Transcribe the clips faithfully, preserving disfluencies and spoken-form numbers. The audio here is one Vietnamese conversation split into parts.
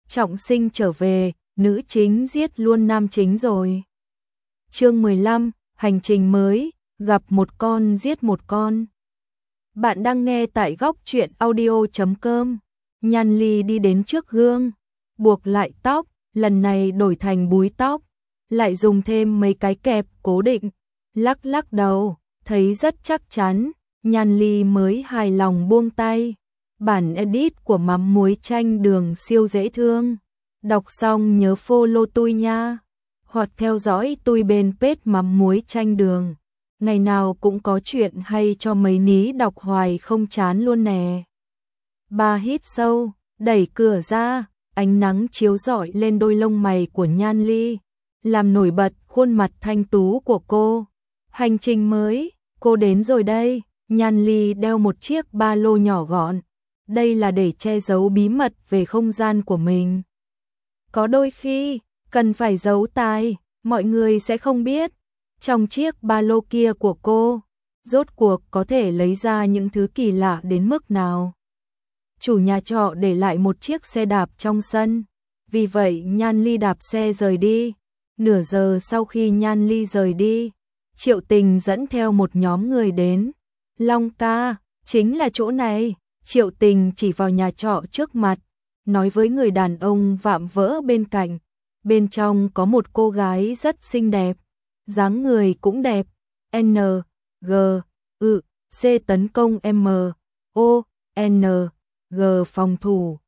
trọng sinh trở về, nữ chính giết luôn nam chính rồi. Chương mười lăm, hành trình mới, gặp một con giết một con. Bạn đang nghe tại góc truyện audio chấm com. Nhan Ly đi đến trước gương, buộc lại tóc, lần này đổi thành búi tóc, lại dùng thêm mấy cái kẹp cố định, lắc lắc đầu, thấy rất chắc chắn, Nhan Ly mới hài lòng buông tay. Bản edit của mắm muối chanh đường siêu dễ thương. Đọc xong nhớ follow tôi nha, hoặc theo dõi tôi bên page mắm muối chanh đường. Ngày nào cũng có chuyện hay cho mấy ní đọc hoài không chán luôn nè. Ba hít sâu, đẩy cửa ra, ánh nắng chiếu rọi lên đôi lông mày của Nhan Ly, làm nổi bật khuôn mặt thanh tú của cô. Hành trình mới, cô đến rồi đây. Nhan Ly đeo một chiếc ba lô nhỏ gọn. Đây là để che giấu bí mật về không gian của mình. Có đôi khi, cần phải giấu tài, mọi người sẽ không biết. Trong chiếc ba lô kia của cô, rốt cuộc có thể lấy ra những thứ kỳ lạ đến mức nào. Chủ nhà trọ để lại một chiếc xe đạp trong sân. Vì vậy Nhan Ly đạp xe rời đi. Nửa giờ sau khi Nhan Ly rời đi, Triệu Tình dẫn theo một nhóm người đến. Long ca, chính là chỗ này. Triệu Tình chỉ vào nhà trọ trước mặt, nói với người đàn ông vạm vỡ bên cạnh. Bên trong có một cô gái rất xinh đẹp, dáng người cũng đẹp. N, G, U, C tấn công M, O, N, G phòng thủ.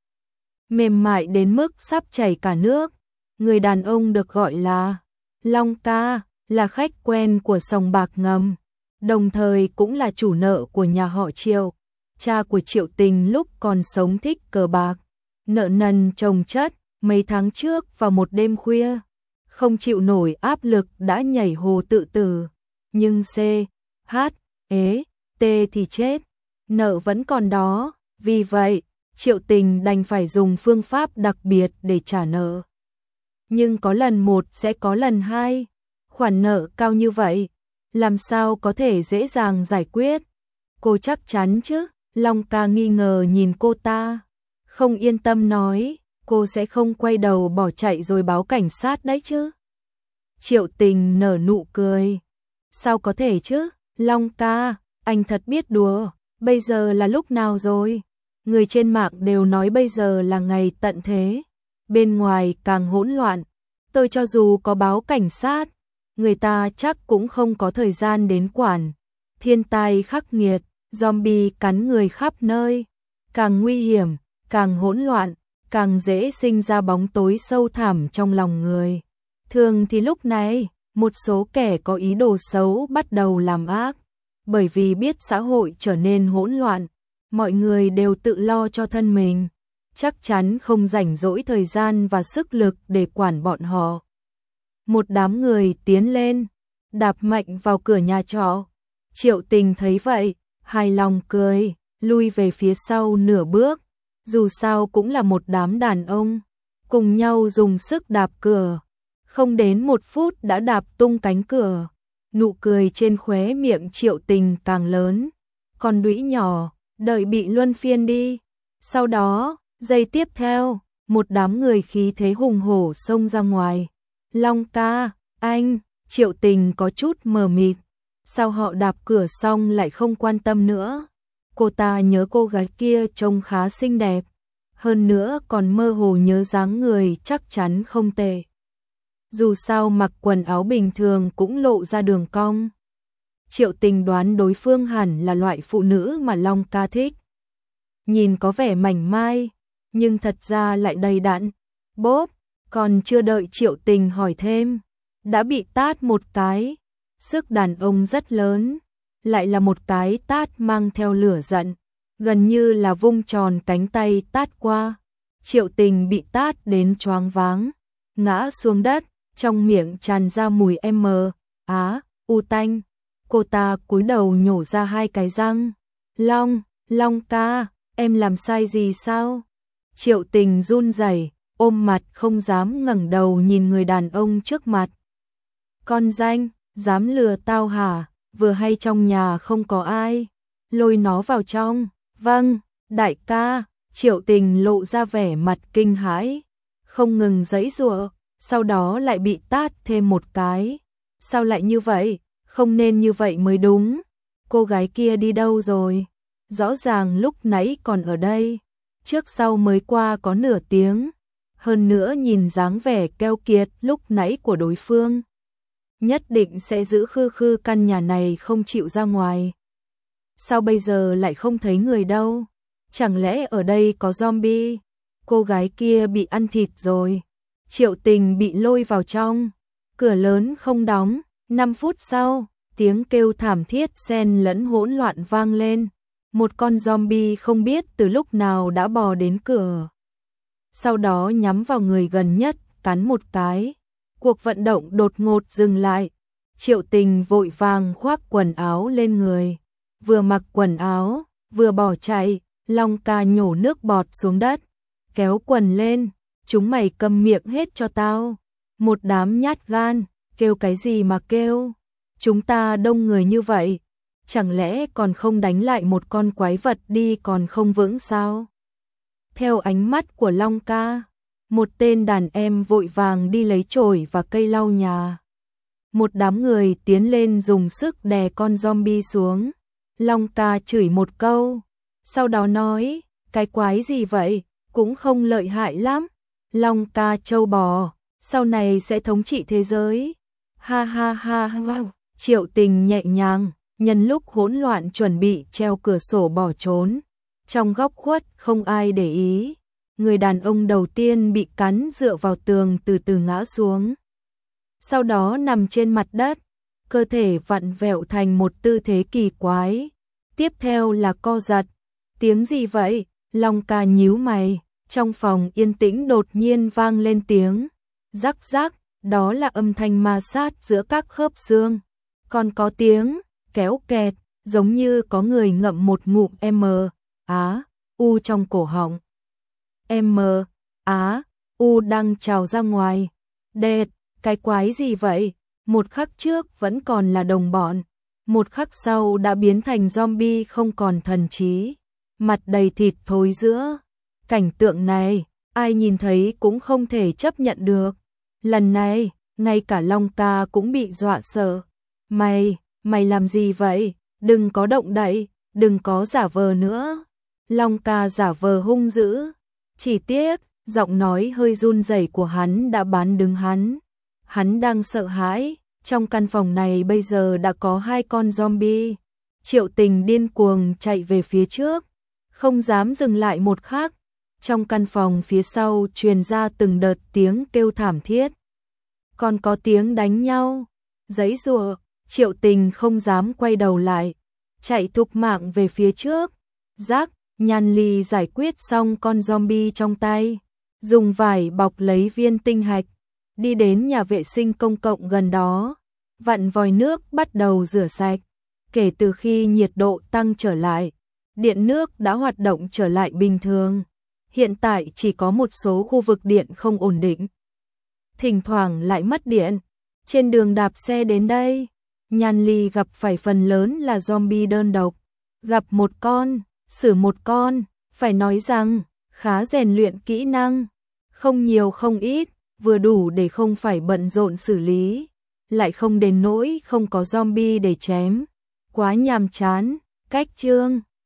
Mềm mại đến mức sắp chảy cả nước. Người đàn ông được gọi là Long ca, là khách quen của sòng bạc ngầm, đồng thời cũng là chủ nợ của nhà họ Triệu. Cha của Triệu Tình lúc còn sống thích cờ bạc, nợ nần chồng chất. Mấy tháng trước vào một đêm khuya, không chịu nổi áp lực đã nhảy hồ tự tử. Nhưng C, H, E, T thì chết, nợ vẫn còn đó. Vì vậy, Triệu Tình đành phải dùng phương pháp đặc biệt để trả nợ. Nhưng có lần một sẽ có lần hai. Khoản nợ cao như vậy, làm sao có thể dễ dàng giải quyết? Cô chắc chắn chứ? Long ca nghi ngờ nhìn cô ta, không yên tâm nói, cô sẽ không quay đầu bỏ chạy rồi báo cảnh sát đấy chứ? Triệu Tình nở nụ cười. Sao có thể chứ? Long ca, anh thật biết đùa. Bây giờ là lúc nào rồi? Người trên mạng đều nói bây giờ là ngày tận thế. Bên ngoài càng hỗn loạn. Tôi cho dù có báo cảnh sát, người ta chắc cũng không có thời gian đến quản. Thiên tai khắc nghiệt, zombie cắn người khắp nơi. Càng nguy hiểm, càng hỗn loạn, càng dễ sinh ra bóng tối sâu thẳm trong lòng người. Thường thì lúc này, một số kẻ có ý đồ xấu bắt đầu làm ác. Bởi vì biết xã hội trở nên hỗn loạn, mọi người đều tự lo cho thân mình, chắc chắn không rảnh rỗi thời gian và sức lực để quản bọn họ. Một đám người tiến lên, đạp mạnh vào cửa nhà trọ. Triệu Tình thấy vậy, hài lòng cười, lui về phía sau nửa bước. Dù sao cũng là một đám đàn ông, cùng nhau dùng sức đạp cửa. Không đến một phút đã đạp tung cánh cửa. Nụ cười trên khóe miệng Triệu Tình càng lớn. Con đũy nhỏ, đợi bị luân phiên đi. Sau đó, giây tiếp theo, một đám người khí thế hùng hổ xông ra ngoài. Long ca, anh, Triệu Tình có chút mờ mịt. Sao họ đạp cửa xong lại không quan tâm nữa? Cô ta nhớ cô gái kia trông khá xinh đẹp. Hơn nữa còn mơ hồ nhớ dáng người chắc chắn không tệ. Dù sao mặc quần áo bình thường cũng lộ ra đường cong. Triệu Tình đoán đối phương hẳn là loại phụ nữ mà Long ca thích. Nhìn có vẻ mảnh mai, nhưng thật ra lại đầy đặn. Bốp, còn chưa đợi Triệu Tình hỏi thêm, đã bị tát một cái. Sức đàn ông rất lớn, lại là một cái tát mang theo lửa giận, gần như là vung tròn cánh tay tát qua. Triệu Tình bị tát đến choáng váng, ngã xuống đất, trong miệng tràn ra mùi M, á, u tanh. Cô ta cúi đầu nhổ ra hai cái răng. Long, Long ca, em làm sai gì sao? Triệu Tình run rẩy, ôm mặt không dám ngẩng đầu nhìn người đàn ông trước mặt. Con danh, dám lừa tao hả? Vừa hay trong nhà không có ai, lôi nó vào trong. Vâng, đại ca. Triệu Tình lộ ra vẻ mặt kinh hãi. không ngừng giãy giụa, sau đó lại bị tát thêm một cái. Sao lại như vậy? Không nên như vậy mới đúng. Cô gái kia đi đâu rồi? Rõ ràng lúc nãy còn ở đây. Trước sau mới qua có nửa tiếng. Hơn nữa nhìn dáng vẻ keo kiệt lúc nãy của đối phương. Nhất định sẽ giữ khư khư căn nhà này không chịu ra ngoài. Sao bây giờ lại không thấy người đâu? Chẳng lẽ ở đây có zombie? Cô gái kia bị ăn thịt rồi. Triệu Tình bị lôi vào trong. Cửa lớn không đóng. năm phút sau, tiếng kêu thảm thiết xen lẫn hỗn loạn vang lên. Một con zombie không biết từ lúc nào đã bò đến cửa. Sau đó nhắm vào người gần nhất, cắn một cái. Cuộc vận động đột ngột dừng lại. Triệu Tình vội vàng khoác quần áo lên người. Vừa mặc quần áo, vừa bỏ chạy, Long Ca nhổ nước bọt xuống đất. Kéo quần lên, chúng mày câm miệng hết cho tao. Một đám nhát gan, kêu cái gì mà kêu. Chúng ta đông người như vậy, chẳng lẽ còn không đánh lại một con quái vật đi còn không vững sao? Theo ánh mắt của Long Ca, một tên đàn em vội vàng đi lấy chổi và cây lau nhà. Một đám người tiến lên dùng sức đè con zombie xuống. Long Ca chửi một câu, sau đó nói, cái quái gì vậy, cũng không lợi hại lắm. Long Ca trâu bò, sau này sẽ thống trị thế giới. Ha ha ha ha. Triệu Tình nhẹ nhàng, nhân lúc hỗn loạn chuẩn bị treo cửa sổ bỏ trốn. Trong góc khuất không ai để ý. Người đàn ông đầu tiên bị cắn dựa vào tường từ từ ngã xuống. Sau đó nằm trên mặt đất, cơ thể vặn vẹo thành một tư thế kỳ quái. Tiếp theo là co giật. Tiếng gì vậy? Long Ca nhíu mày. Trong phòng yên tĩnh đột nhiên vang lên tiếng rắc rắc, đó là âm thanh ma sát giữa các khớp xương. Còn có tiếng kéo kẹt, giống như có người ngậm một ngụm M, Á, U trong cổ họng. M, Á, U đang trào ra ngoài. Đệt, cái quái gì vậy? Một khắc trước vẫn còn là đồng bọn, một khắc sau đã biến thành zombie không còn thần trí, mặt đầy thịt thối giữa. Cảnh tượng này, ai nhìn thấy cũng không thể chấp nhận được. Lần này, ngay cả Long Ca cũng bị dọa sợ. Mày, mày làm gì vậy? Đừng có động đậy, đừng có giả vờ nữa. Long Ca giả vờ hung dữ. Chỉ tiếc, giọng nói hơi run rẩy của hắn đã bán đứng hắn. Hắn đang sợ hãi, trong căn phòng này bây giờ đã có hai con zombie. Triệu Tình điên cuồng chạy về phía trước, không dám dừng lại một khắc. Trong căn phòng phía sau truyền ra từng đợt tiếng kêu thảm thiết. Còn có tiếng đánh nhau, giãy giụa. Triệu Tình không dám quay đầu lại, chạy thục mạng về phía trước. Rắc, Nhan Ly giải quyết xong con zombie trong tay, dùng vải bọc lấy viên tinh hạch, đi đến nhà vệ sinh công cộng gần đó, vặn vòi nước bắt đầu rửa sạch. Kể từ khi nhiệt độ tăng trở lại, điện nước đã hoạt động trở lại bình thường. Hiện tại chỉ có một số khu vực điện không ổn định, thỉnh thoảng lại mất điện. Trên đường đạp xe đến đây, Nhan Ly gặp phải phần lớn là zombie đơn độc. Gặp một con, xử một con, phải nói rằng khá rèn luyện kỹ năng, không nhiều không ít, vừa đủ để không phải bận rộn xử lý, lại không đến nỗi không có zombie để chém. Quá nhàm chán. Cách chương